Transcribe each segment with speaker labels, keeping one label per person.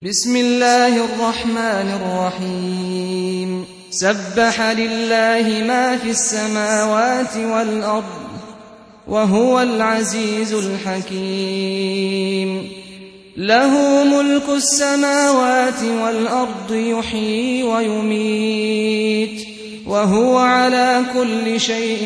Speaker 1: بسم الله الرحمن الرحيم سبح لله ما في السماوات والأرض وهو العزيز الحكيم له ملك السماوات والأرض يحيي ويميت وهو على كل شيء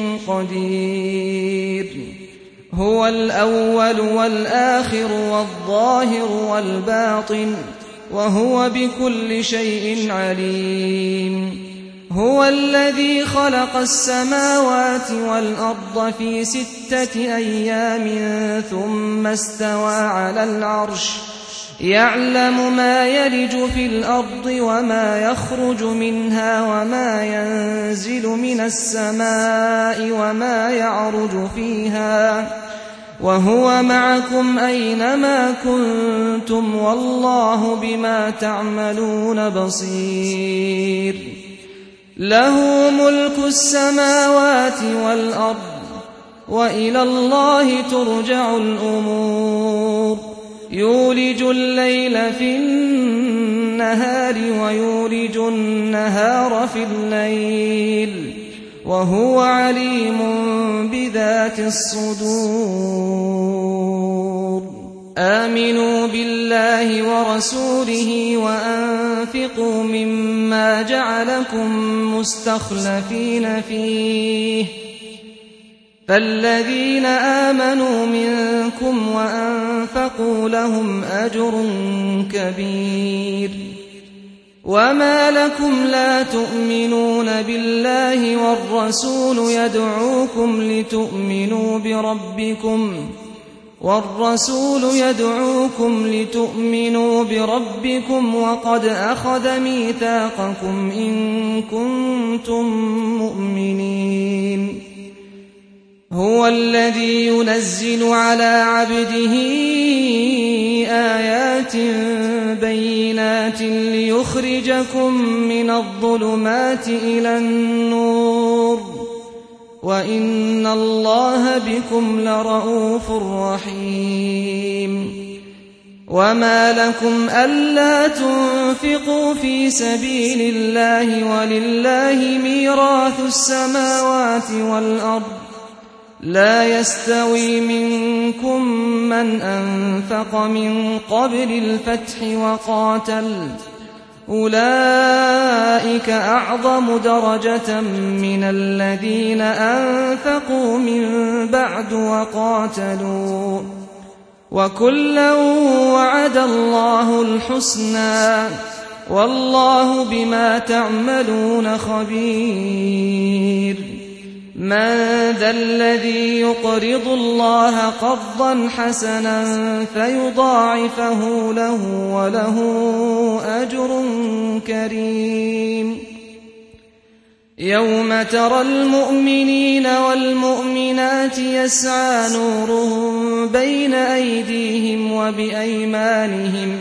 Speaker 1: قدير هو الأول والآخر والظاهر والباطن وهو بكل شيء عليم هو الذي خلق السماوات والأرض في 6 أيام ثم استوى على العرش يعلم ما يلج في الأرض وما يخرج منها وما ينزل من السماء وما يعرج فيها وهو معكم أينما كنتم والله بما تعملون بصير له ملك السماوات والأرض وإلى الله ترجع الأمور يولج الليل في النهار ويولج النهار في الليل وهو عليم بذات الصدور آمنوا بالله ورسوله وأنفقوا مما جعلكم مستخلفين فيه فالذين آمنوا منكم وأنفقوا لهم أجر كبير وما لكم لا تؤمنون بالله والرسول يدعوكم لتؤمنوا بربكم وقد أخذ ميثاقكم إن كنتم مؤمنين هو الذي ينزل على عبده آيات بينات ليخرجكم من الظلمات إلى النور وإن الله بكم لرءوف رحيم وما لكم ألا تنفقوا في سبيل الله ولله ميراث السماوات والأرض لا يستوي منكم من أنفق من قبل الفتح وقاتل أولئك أعظم درجة من الذين أنفقوا من بعد وقاتلوا وكلا وعد الله الحسنى والله بما تعملون خبير من ذا الذي يقرض الله قرضا حسنا فيضاعفه له وله أجر كريم يوم ترى المؤمنين والمؤمنات يسعى نورهم بين أيديهم وبأيمانهم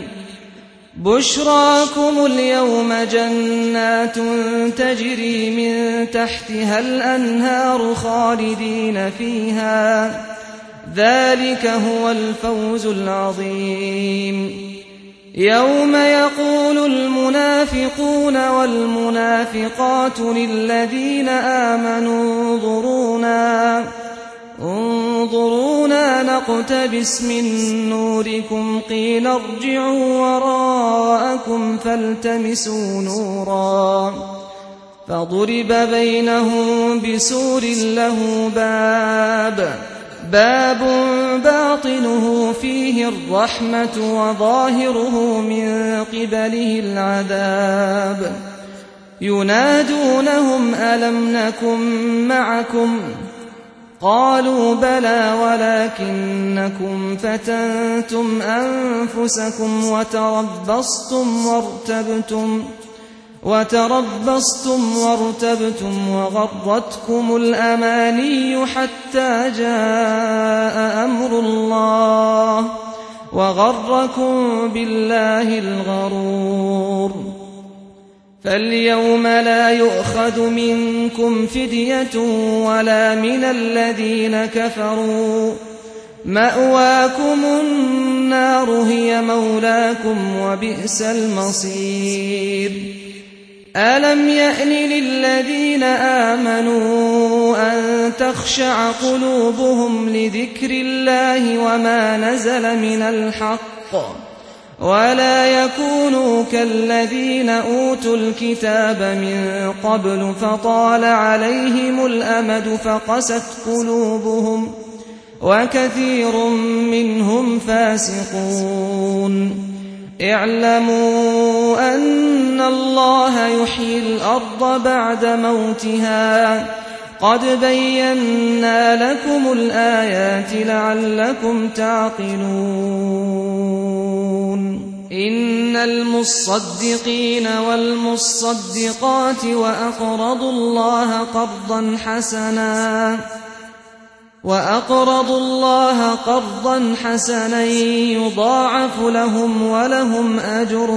Speaker 1: بشراكم اليوم جنات تجري من تحتها الأنهار خالدين فيها ذلك هو الفوز العظيم يوم يقول المنافقون والمنافقات للذين آمنوا انظرونا نقتبس من نوركم قيل ارجعوا وراءكم فالتمسوا نورا فضرب بينهم بسور له باب باطنه فيه الرحمة وظاهره من قبله العذاب ينادونهم ألم نكن معكم قالوا بلى ولكنكم فتنتم أنفسكم وتربصتم وارتبتم وغرتكم الأماني حتى جاء أمر الله وغركم بالله الغرور فاليوم لا يؤخذ منكم فدية ولا من الذين كفروا مأواكم النار هي مولاكم وبئس المصير ألم يأن للذين آمنوا أن تخشع قلوبهم لذكر الله وما نزل من الحق ولا يكونوا كالذين أوتوا الكتاب من قبل فطال عليهم الأمد فقست قلوبهم وكثير منهم فاسقون اعلموا أن الله يحيي الأرض بعد موتها قد بينا لكم الآيات لعلكم تعقلون إن المصدقين والمصدقات وأقرضوا الله قرضا حسنا يضاعف لهم ولهم أجر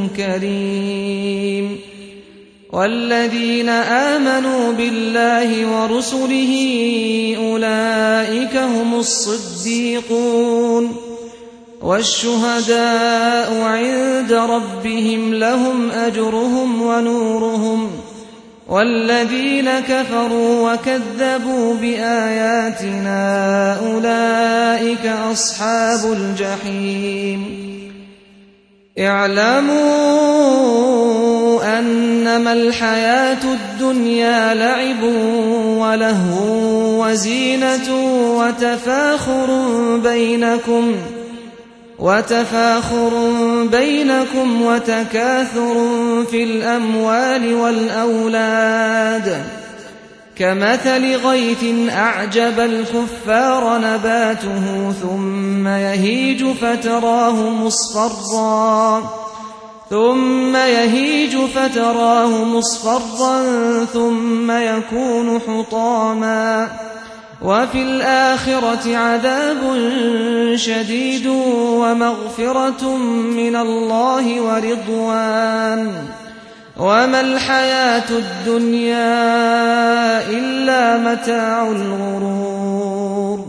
Speaker 1: كريم والذين آمنوا بالله ورسله أولئك هم الصديقون والشهداء عند ربهم لهم أجرهم ونورهم والذين كفروا وكذبوا بآياتنا أولئك أصحاب الجحيم اعلموا أنما الحياة الدنيا لعب ولهو وزينة وتفاخر بينكم وتكاثر في الأموال والأولاد كمثل غيث أعجب الكفار نباته ثم يهيج فتراه مصفرا ثم يكون حطاما وفي الآخرة عذاب شديد ومغفرة من الله ورضوان وما الحياة الدنيا إلا متاع الغرور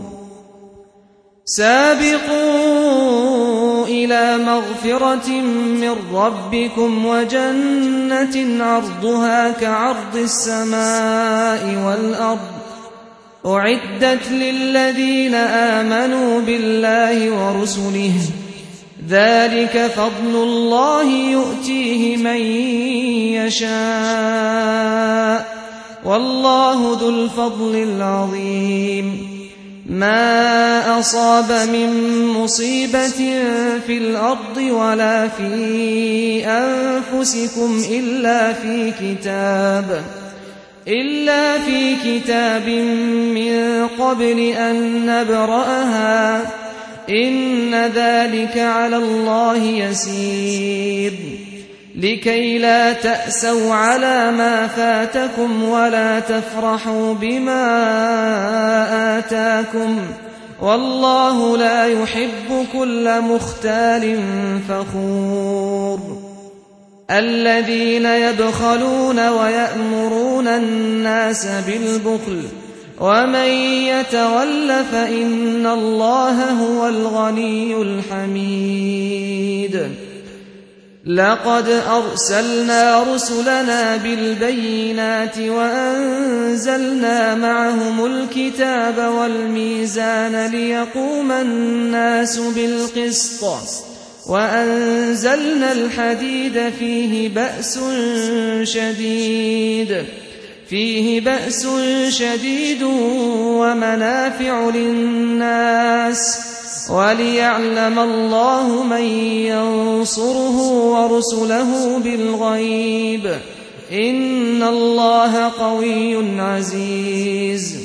Speaker 1: سابقوا إلى مغفرة من ربكم وجنة عرضها كعرض السماء والأرض أعدت للذين آمنوا بالله ورسله ذلك فضل الله يؤتيه من يشاء والله ذو الفضل العظيم ما أصاب من مصيبة في الأرض ولا في أنفسكم إلا في كتاب من قبل أن نبرأها إن ذلك على الله يسير لكي لا تأسوا على ما فاتكم ولا تفرحوا بما آتاكم والله لا يحب كل مختال فخور الذين يبخلون ويأمرون الناس بالبخل ومن يتول فإن الله هو الغني الحميد لقد أرسلنا رسلنا بالبينات وأنزلنا معهم الكتاب والميزان ليقوم الناس بالقسط وأنزلنا الحديد فيه بأس شديد ومنافع للناس وليعلم الله من ينصره ورسله بالغيب إن الله قوي عزيز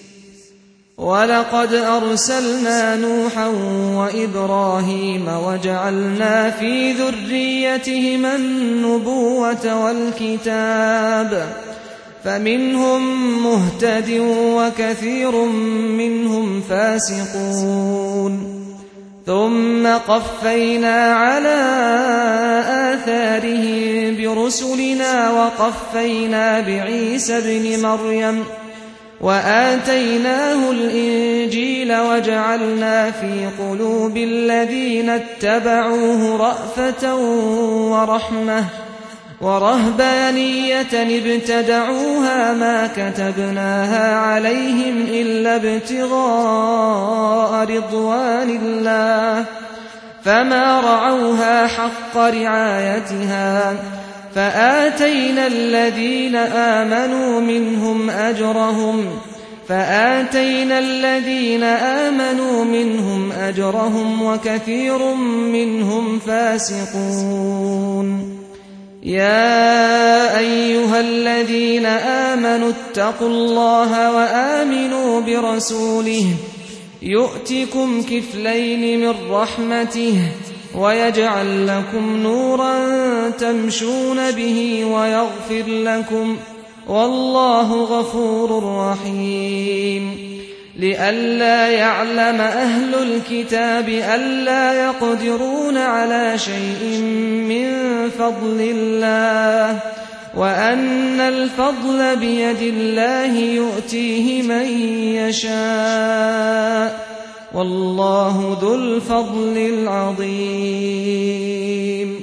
Speaker 1: ولقد أرسلنا نوحا وإبراهيم وجعلنا في ذريتهما النبوة والكتاب فمنهم مهتد وكثير منهم فاسقون ثم قفينا على آثارهم برسلنا وقفينا بعيسى ابن مريم وآتيناه الإنجيل وجعلنا في قلوب الذين اتبعوه رأفة ورحمة ورهبانية ابتدعوها ما كتبناها عليهم إلا ابتغاء رضوان الله فما رعوها حق رعايتها فآتينا الذين آمنوا منهم أجرهم وكثير منهم فاسقون. يا أيها الذين آمنوا اتقوا الله وآمنوا برسوله يؤتكم كفلين من رحمته ويجعل لكم نورا تمشون به ويغفر لكم والله غفور رحيم. لئلا يعلم أهل الكتاب ألا يقدرون على شيء من فضل الله وأن الفضل بيد الله يؤتيه من يشاء والله ذو الفضل العظيم.